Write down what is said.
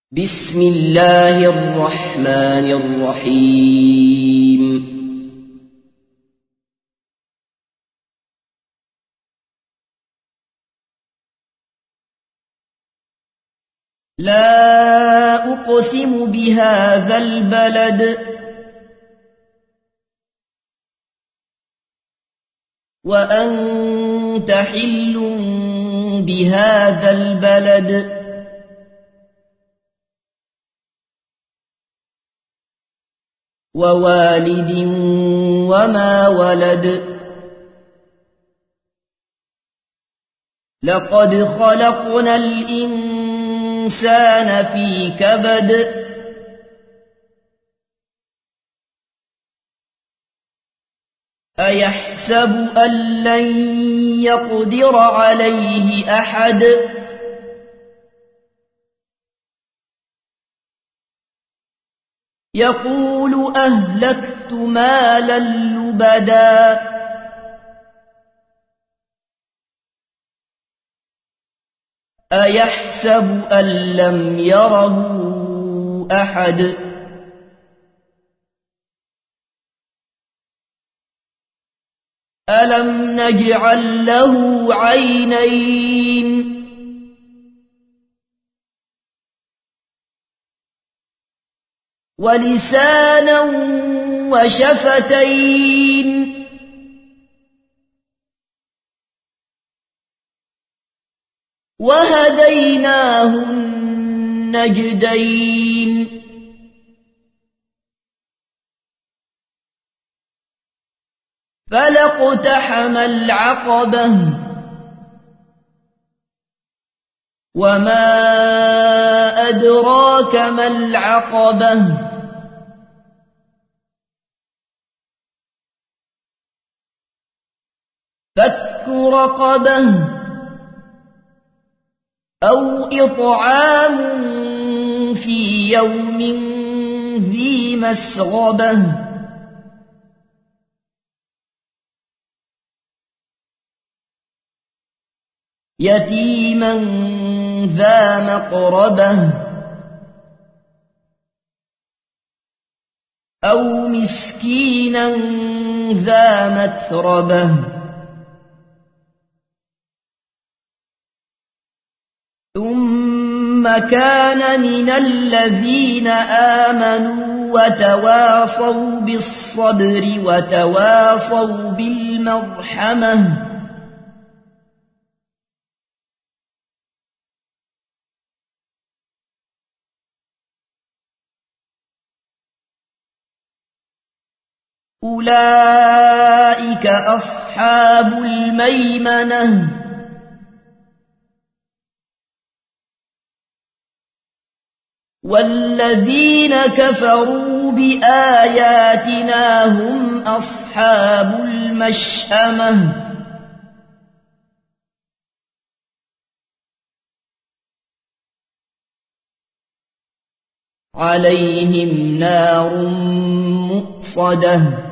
بسم الله الرحمن الرحيم لا أقسم بهذا البلد وأنت حل بهذا البلد ووالد وما ولد لقد خلقنا الإنسان في كبد أيحسب أن لن يقدر عليه أحد يقول أهلكت مالا لبدا أيحسب أن لم يره أحد ألم نجعل له عينين ولسانا وشفتين وهديناه النجدين فلاقتحم العقبة وما أدراك ما العقبة فك رقبة أو إطعام في يوم ذي مسغبة يتيما ذا مقربة أو مسكينا ذا متربة ثم كان من الذين آمنوا وتواصوا بالصبر وتواصوا بالمرحمة أولئك أصحاب الميمنة والذين كفروا بآياتنا هم أصحاب المشأمة عليهم نار مؤصدة